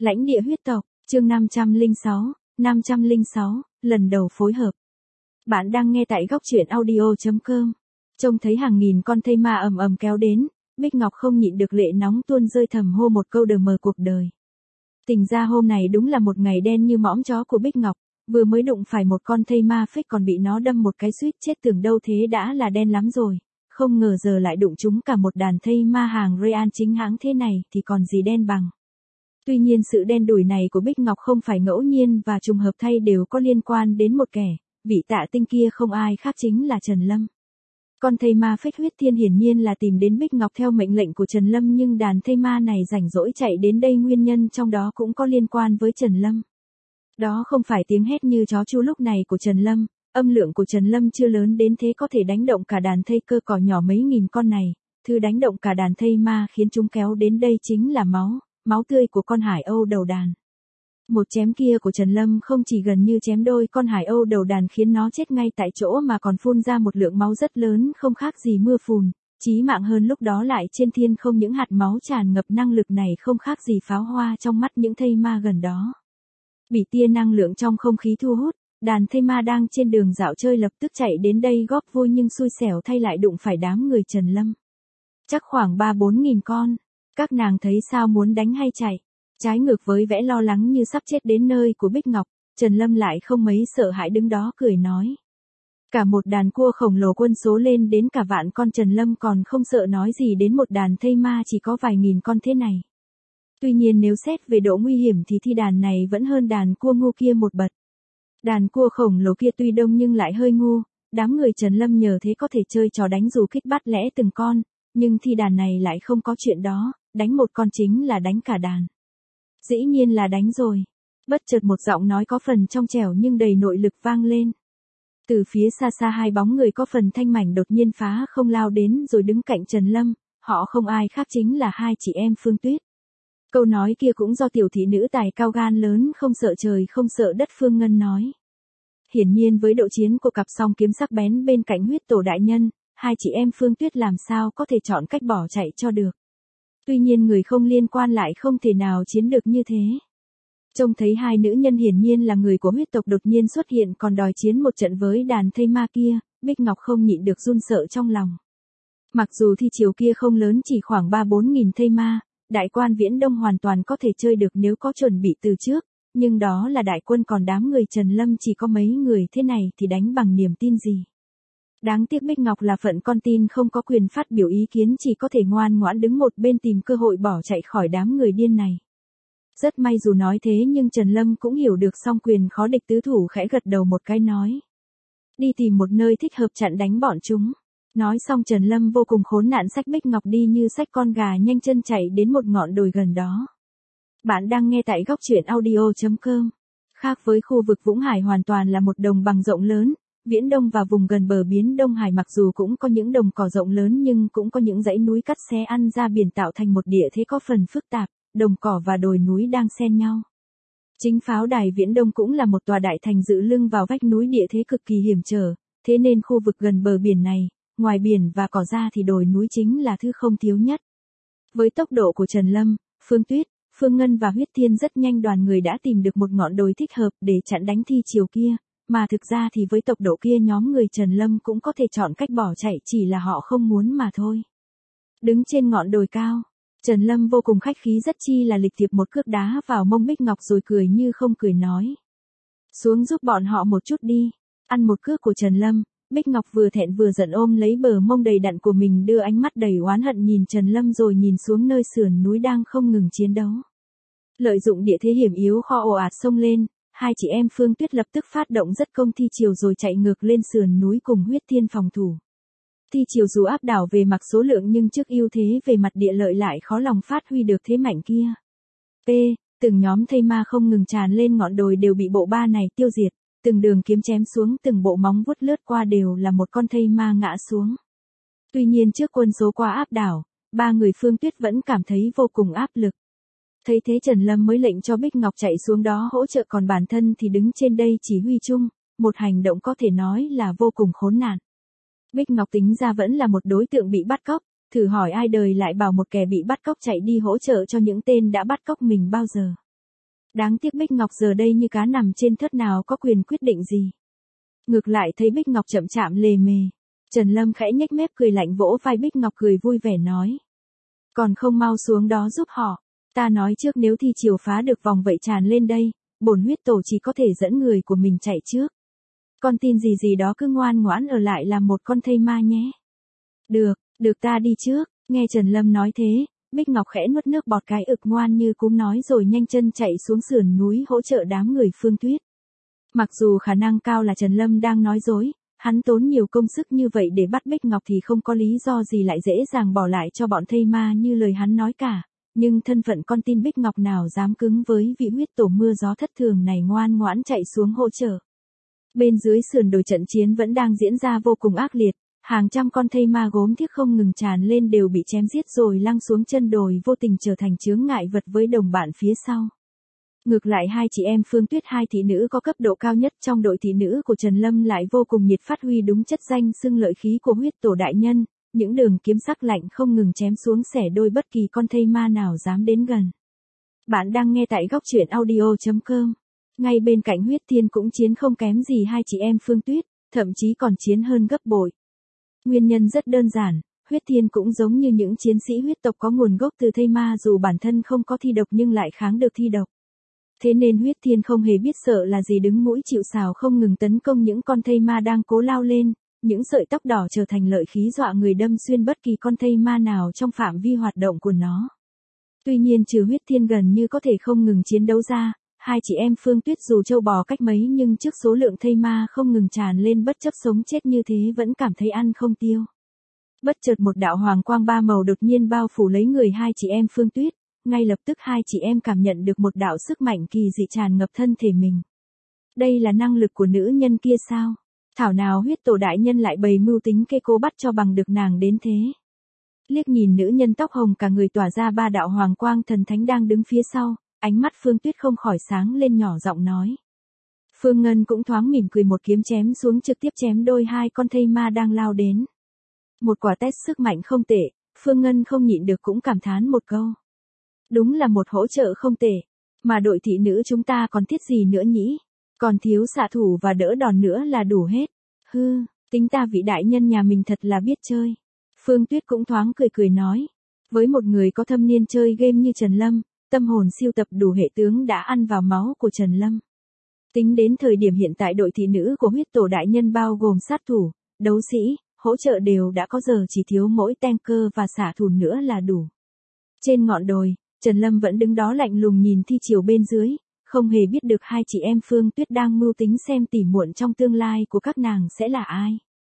Lãnh địa huyết tộc, chương 506, lần đầu phối hợp. Bạn đang nghe tại góc truyện audio.com. Trông thấy hàng nghìn con thây ma ầm ầm kéo đến, Bích Ngọc không nhịn được lệ nóng tuôn rơi thầm hô một câu đờ mờ cuộc đời. Tình ra hôm này đúng là một ngày đen như mõm chó của Bích Ngọc, vừa mới đụng phải một con thây ma phích còn bị nó đâm một cái suýt chết, tưởng đâu thế đã là đen lắm rồi, không ngờ giờ lại đụng chúng cả một đàn thây ma hàng Real chính hãng thế này thì còn gì đen bằng. Tuy nhiên sự đen đủi này của Bích Ngọc không phải ngẫu nhiên và trùng hợp thay đều có liên quan đến một kẻ, vị Tạ Tinh kia không ai khác chính là Trần Lâm. Con thây ma phách huyết thiên hiển nhiên là tìm đến Bích Ngọc theo mệnh lệnh của Trần Lâm, nhưng đàn thây ma này rảnh rỗi chạy đến đây nguyên nhân trong đó cũng có liên quan với Trần Lâm. Đó không phải tiếng hét như chó chu lúc này của Trần Lâm, âm lượng của Trần Lâm chưa lớn đến thế có thể đánh động cả đàn thây cơ cỏ nhỏ mấy nghìn con này, thứ đánh động cả đàn thây ma khiến chúng kéo đến đây chính là máu tươi của con hải âu đầu đàn. Một chém kia của Trần Lâm không chỉ gần như chém đôi con hải âu đầu đàn khiến nó chết ngay tại chỗ mà còn phun ra một lượng máu rất lớn không khác gì mưa phùn, chí mạng hơn lúc đó lại trên thiên không những hạt máu tràn ngập, năng lực này không khác gì pháo hoa trong mắt những thây ma gần đó. Bị tia năng lượng trong không khí thu hút, đàn thây ma đang trên đường dạo chơi lập tức chạy đến đây góp vui, nhưng xui xẻo thay lại đụng phải đám người Trần Lâm. Chắc khoảng 3-4 nghìn con, các nàng thấy sao, muốn đánh hay chạy? Trái ngược với vẻ lo lắng như sắp chết đến nơi của Bích Ngọc, Trần Lâm lại không mấy sợ hãi đứng đó cười nói. Cả một đàn cua khổng lồ quân số lên đến cả vạn con, Trần Lâm còn không sợ nói gì đến một đàn thây ma chỉ có vài nghìn con thế này. Tuy nhiên nếu xét về độ nguy hiểm thì đàn này vẫn hơn đàn cua ngu kia một bậc. Đàn cua khổng lồ kia tuy đông nhưng lại hơi ngu, đám người Trần Lâm nhờ thế có thể chơi trò đánh dù kích bắt lẽ từng con, nhưng đàn này lại không có chuyện đó, đánh một con chính là đánh cả đàn. Dĩ nhiên là đánh rồi. Bất chợt một giọng nói có phần trong trẻo nhưng đầy nội lực vang lên. Từ phía xa xa hai bóng người có phần thanh mảnh đột nhiên phá không lao đến rồi đứng cạnh Trần Lâm, họ không ai khác chính là hai chị em Phương Tuyết. Câu nói kia cũng do tiểu thị nữ tài cao gan lớn không sợ trời không sợ đất Phương Ngân nói. Hiển nhiên với độ chiến của cặp song kiếm sắc bén bên cạnh huyết tổ đại nhân, hai chị em Phương Tuyết làm sao có thể chọn cách bỏ chạy cho được. Tuy nhiên người không liên quan lại không thể nào chiến được như thế. Trông thấy hai nữ nhân hiển nhiên là người của huyết tộc đột nhiên xuất hiện còn đòi chiến một trận với đàn thây ma kia, Bích Ngọc không nhịn được run sợ trong lòng. Mặc dù thi chiều kia không lớn, chỉ khoảng 3-4 nghìn thây ma, đại quan Viễn Đông hoàn toàn có thể chơi được nếu có chuẩn bị từ trước, nhưng đó là đại quân, còn đám người Trần Lâm chỉ có mấy người thế này thì đánh bằng niềm tin gì. Đáng tiếc Bích Ngọc là phận con tin không có quyền phát biểu ý kiến, chỉ có thể ngoan ngoãn đứng một bên tìm cơ hội bỏ chạy khỏi đám người điên này. Rất may dù nói thế nhưng Trần Lâm cũng hiểu được song quyền khó địch tứ thủ, khẽ gật đầu một cái nói. Đi tìm một nơi thích hợp chặn đánh bọn chúng. Nói xong Trần Lâm vô cùng khốn nạn xách Bích Ngọc đi như xách con gà nhanh chân chạy đến một ngọn đồi gần đó. Bạn đang nghe tại góc truyện audio.com. Khác với khu vực Vũng Hải hoàn toàn là một đồng bằng rộng lớn, Viễn Đông và vùng gần bờ biển Đông Hải mặc dù cũng có những đồng cỏ rộng lớn nhưng cũng có những dãy núi cắt xé ăn ra biển tạo thành một địa thế có phần phức tạp, đồng cỏ và đồi núi đang xen nhau. Chính pháo đài Viễn Đông cũng là một tòa đại thành dựa lưng vào vách núi, địa thế cực kỳ hiểm trở, thế nên khu vực gần bờ biển này, ngoài biển và cỏ ra thì đồi núi chính là thứ không thiếu nhất. Với tốc độ của Trần Lâm, Phương Tuyết, Phương Ngân và Huyết Thiên rất nhanh đoàn người đã tìm được một ngọn đồi thích hợp để chặn đánh thi chiều kia, mà thực ra thì với tốc độ kia nhóm người Trần Lâm cũng có thể chọn cách bỏ chạy, chỉ là họ không muốn mà thôi. Đứng trên ngọn đồi cao, Trần Lâm vô cùng khách khí rất chi là lịch thiệp một cước đá vào mông Bích Ngọc rồi cười như không cười nói. Xuống giúp bọn họ một chút đi. Ăn một cước của Trần Lâm, Bích Ngọc vừa thẹn vừa giận ôm lấy bờ mông đầy đặn của mình, đưa ánh mắt đầy oán hận nhìn Trần Lâm rồi nhìn xuống nơi sườn núi đang không ngừng chiến đấu. Lợi dụng địa thế hiểm yếu kho ồ ạt xông lên, hai chị em Phương Tuyết lập tức phát động rất công thi chiều rồi chạy ngược lên sườn núi cùng Huyết Thiên phòng thủ. Thi chiều dù áp đảo về mặt số lượng nhưng trước ưu thế về mặt địa lợi lại khó lòng phát huy được thế mạnh kia. Từng nhóm thây ma không ngừng tràn lên ngọn đồi đều bị bộ ba này tiêu diệt, từng đường kiếm chém xuống, từng bộ móng vuốt lướt qua đều là một con thây ma ngã xuống. Tuy nhiên trước quân số quá áp đảo, ba người Phương Tuyết vẫn cảm thấy vô cùng áp lực. Thấy thế Trần Lâm mới lệnh cho Bích Ngọc chạy xuống đó hỗ trợ, còn bản thân thì đứng trên đây chỉ huy chung, một hành động có thể nói là vô cùng khốn nạn. Bích Ngọc tính ra vẫn là một đối tượng bị bắt cóc, thử hỏi ai đời lại bảo một kẻ bị bắt cóc chạy đi hỗ trợ cho những tên đã bắt cóc mình bao giờ. Đáng tiếc Bích Ngọc giờ đây như cá nằm trên thớt nào có quyền quyết định gì. Ngược lại thấy Bích Ngọc chậm chạm lề mề. Trần Lâm khẽ nhếch mép cười lạnh vỗ vai Bích Ngọc cười vui vẻ nói. Còn không mau xuống đó giúp họ. Ta nói trước nếu thi chiều phá được vòng vậy tràn lên đây, bổn huyết tổ chỉ có thể dẫn người của mình chạy trước. Con tin gì gì đó cứ ngoan ngoãn ở lại làm một con thây ma nhé. Được ta đi trước. Nghe Trần Lâm nói thế, Bích Ngọc khẽ nuốt nước bọt cái ực ngoan như cúm nói rồi nhanh chân chạy xuống sườn núi hỗ trợ đám người Phương Tuyết. Mặc dù khả năng cao là Trần Lâm đang nói dối, hắn tốn nhiều công sức như vậy để bắt Bích Ngọc thì không có lý do gì lại dễ dàng bỏ lại cho bọn thây ma như lời hắn nói cả. Nhưng thân phận con tin Bích Ngọc nào dám cứng với vị huyết tổ mưa gió thất thường này ngoan ngoãn chạy xuống hỗ trợ. Bên dưới sườn đồi trận chiến vẫn đang diễn ra vô cùng ác liệt, hàng trăm con thây ma gốm thiếc không ngừng tràn lên đều bị chém giết rồi lăn xuống chân đồi vô tình trở thành chướng ngại vật với đồng bạn phía sau. Ngược lại hai chị em Phương Tuyết hai thị nữ có cấp độ cao nhất trong đội thị nữ của Trần Lâm lại vô cùng nhiệt phát huy đúng chất danh xưng lợi khí của huyết tổ đại nhân, những đường kiếm sắc lạnh không ngừng chém xuống xẻ đôi bất kỳ con thây ma nào dám đến gần. Bạn đang nghe tại góc truyện audio.com. Ngay bên cạnh huyết thiên cũng chiến không kém gì hai chị em Phương Tuyết, thậm chí còn chiến hơn gấp bội. Nguyên nhân rất đơn giản, huyết thiên cũng giống như những chiến sĩ huyết tộc có nguồn gốc từ thây ma dù bản thân không có thi độc nhưng lại kháng được thi độc. Thế nên huyết thiên không hề biết sợ là gì đứng mũi chịu sào không ngừng tấn công những con thây ma đang cố lao lên, những sợi tóc đỏ trở thành lợi khí dọa người đâm xuyên bất kỳ con thây ma nào trong phạm vi hoạt động của nó. Tuy nhiên trừ huyết thiên gần như có thể không ngừng chiến đấu ra, hai chị em Phương Tuyết dù trâu bò cách mấy nhưng trước số lượng thây ma không ngừng tràn lên bất chấp sống chết như thế vẫn cảm thấy ăn không tiêu. Bất chợt một đạo hoàng quang ba màu đột nhiên bao phủ lấy người hai chị em Phương Tuyết, ngay lập tức hai chị em cảm nhận được một đạo sức mạnh kỳ dị tràn ngập thân thể mình. Đây là năng lực của nữ nhân kia sao? Thảo nào huyết tổ đại nhân lại bày mưu tính kê cố bắt cho bằng được nàng đến thế. Liếc nhìn nữ nhân tóc hồng cả người tỏa ra ba đạo hoàng quang thần thánh đang đứng phía sau, ánh mắt Phương Tuyết không khỏi sáng lên nhỏ giọng nói. Phương Ngân cũng thoáng mỉm cười một kiếm chém xuống trực tiếp chém đôi hai con thây ma đang lao đến. Một quả test sức mạnh không tệ, Phương Ngân không nhịn được cũng cảm thán một câu. Đúng là một hỗ trợ không tệ, mà đội thị nữ chúng ta còn thiết gì nữa nhỉ? Còn thiếu xạ thủ và đỡ đòn nữa là đủ hết. Tính ta vị đại nhân nhà mình thật là biết chơi. Phương Tuyết cũng thoáng cười cười nói. Với một người có thâm niên chơi game như Trần Lâm, tâm hồn siêu tập đủ hệ tướng đã ăn vào máu của Trần Lâm. Tính đến thời điểm hiện tại đội thị nữ của huyết tổ đại nhân bao gồm sát thủ, đấu sĩ, hỗ trợ đều đã có giờ chỉ thiếu mỗi tanker và xạ thủ nữa là đủ. Trên ngọn đồi, Trần Lâm vẫn đứng đó lạnh lùng nhìn thi chiều bên dưới, không hề biết được hai chị em Phương Tuyết đang mưu tính xem tỉ muộn trong tương lai của các nàng sẽ là ai.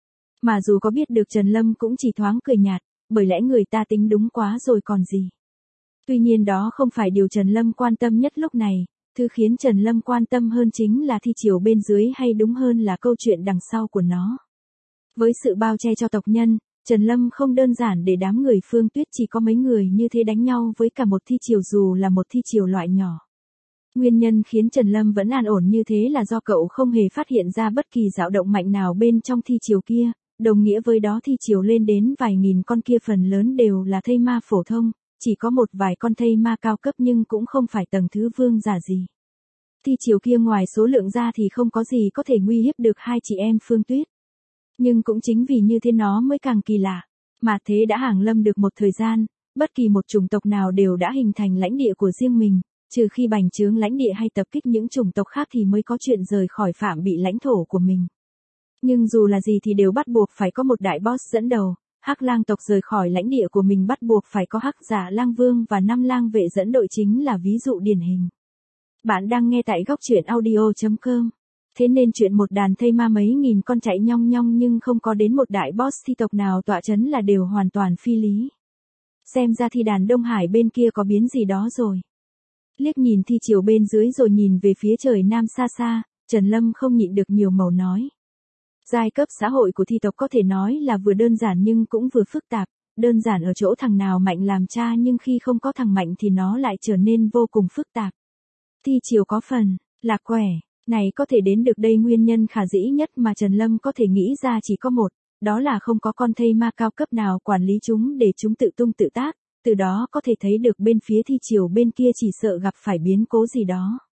Mà dù có biết được Trần Lâm cũng chỉ thoáng cười nhạt, bởi lẽ người ta tính đúng quá rồi còn gì. Tuy nhiên đó không phải điều Trần Lâm quan tâm nhất lúc này, thứ khiến Trần Lâm quan tâm hơn chính là thi chiều bên dưới hay đúng hơn là câu chuyện đằng sau của nó. Với sự bao che cho tộc nhân, Trần Lâm không đơn giản để đám người Phương Tuyết chỉ có mấy người như thế đánh nhau với cả một thi chiều dù là một thi chiều loại nhỏ. Nguyên nhân khiến Trần Lâm vẫn an ổn như thế là do cậu không hề phát hiện ra bất kỳ dao động mạnh nào bên trong thi chiều kia, đồng nghĩa với đó thi chiều lên đến vài nghìn con kia phần lớn đều là thây ma phổ thông, chỉ có một vài con thây ma cao cấp nhưng cũng không phải tầng thứ vương giả gì. Thi chiều kia ngoài số lượng ra thì không có gì có thể nguy hiếp được hai chị em Phương Tuyết. Nhưng cũng chính vì như thế nó mới càng kỳ lạ, mà thế đã hàng lâm được một thời gian, bất kỳ một chủng tộc nào đều đã hình thành lãnh địa của riêng mình, trừ khi bành trướng lãnh địa hay tập kích những chủng tộc khác thì mới có chuyện rời khỏi phạm bị lãnh thổ của mình. Nhưng dù là gì thì đều bắt buộc phải có một đại boss dẫn đầu, Hắc Lang tộc rời khỏi lãnh địa của mình bắt buộc phải có Hắc Giả Lang Vương và 5 lang vệ dẫn đội chính là ví dụ điển hình. Bạn đang nghe tại góc truyện audio.com. Thế nên chuyện một đàn thây ma mấy nghìn con chạy nhong nhong nhưng không có đến một đại boss thi tộc nào tọa chấn là đều hoàn toàn phi lý. Xem ra thi đàn Đông Hải bên kia có biến gì đó rồi. Liếc nhìn thi chiều bên dưới rồi nhìn về phía trời nam xa xa, Trần Lâm không nhịn được nhiều màu nói. Giai cấp xã hội của thi tộc có thể nói là vừa đơn giản nhưng cũng vừa phức tạp, đơn giản ở chỗ thằng nào mạnh làm cha nhưng khi không có thằng mạnh thì nó lại trở nên vô cùng phức tạp. Thi chiều có phần, lạc quẻ. Này có thể đến được đây nguyên nhân khả dĩ nhất mà Trần Lâm có thể nghĩ ra chỉ có một, đó là không có con thây ma cao cấp nào quản lý chúng để chúng tự tung tự tác, từ đó có thể thấy được bên phía thi chiều bên kia chỉ sợ gặp phải biến cố gì đó.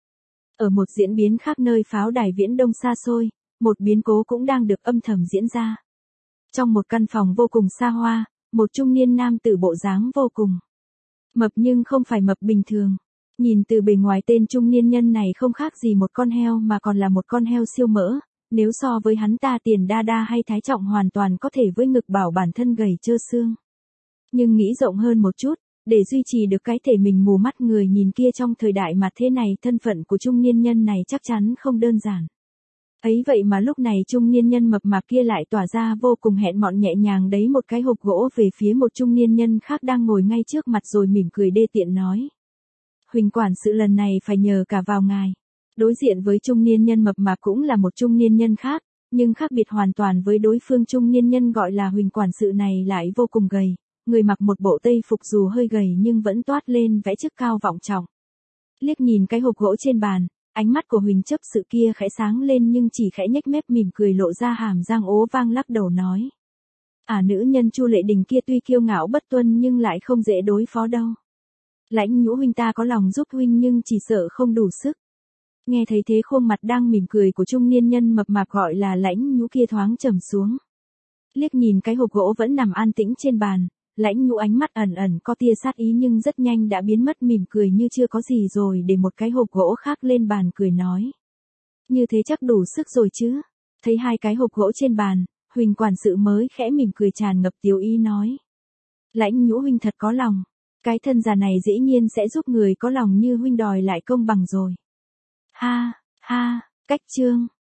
Ở một diễn biến khác nơi pháo đài Viễn Đông xa xôi, một biến cố cũng đang được âm thầm diễn ra. Trong một căn phòng vô cùng xa hoa, một trung niên nam tử bộ dáng vô cùng mập nhưng không phải mập bình thường. Nhìn từ bề ngoài tên trung niên nhân này không khác gì một con heo mà còn là một con heo siêu mỡ, nếu so với hắn ta Tiền Đa Đa hay Thái Trọng hoàn toàn có thể với ngực bảo bản thân gầy trơ xương. Nhưng nghĩ rộng hơn một chút, để duy trì được cái thể mình mù mắt người nhìn kia trong thời đại mà thế này, thân phận của trung niên nhân này chắc chắn không đơn giản. Ấy vậy mà lúc này trung niên nhân mập mạp kia lại tỏa ra vô cùng hẹn mọn nhẹ nhàng đấy một cái hộp gỗ về phía một trung niên nhân khác đang ngồi ngay trước mặt rồi mỉm cười đê tiện nói. Huỳnh quản sự lần này phải nhờ cả vào ngài. Đối diện với trung niên nhân mập mạp cũng là một trung niên nhân khác, nhưng khác biệt hoàn toàn với đối phương. Trung niên nhân gọi là Huỳnh quản sự này lại vô cùng gầy, người mặc một bộ tây phục dù hơi gầy nhưng vẫn toát lên vẻ chức cao vọng trọng. Liếc nhìn cái hộp gỗ trên bàn, ánh mắt của Huỳnh chấp sự kia khẽ sáng lên nhưng chỉ khẽ nhếch mép mỉm cười lộ ra hàm răng ố vang lắc đầu nói. Nữ nhân Chu Lệ Đình kia tuy kiêu ngạo bất tuân nhưng lại không dễ đối phó đâu. Lãnh Nhũ huynh ta có lòng giúp huynh nhưng chỉ sợ không đủ sức. Nghe thấy thế khuôn mặt đang mỉm cười của trung niên nhân mập mạp gọi là Lãnh Nhũ kia thoáng trầm xuống. Liếc nhìn cái hộp gỗ vẫn nằm an tĩnh trên bàn, Lãnh Nhũ ánh mắt ẩn ẩn có tia sát ý nhưng rất nhanh đã biến mất, mỉm cười như chưa có gì rồi để một cái hộp gỗ khác lên bàn cười nói. Như thế chắc đủ sức rồi chứ. Thấy hai cái hộp gỗ trên bàn, Huỳnh quản sự mới khẽ mỉm cười tràn ngập tiếu ý nói. Lãnh Nhũ huynh thật có lòng. Cái thân già này dĩ nhiên sẽ giúp người có lòng như huynh đòi lại công bằng rồi. Ha, ha, cách chương.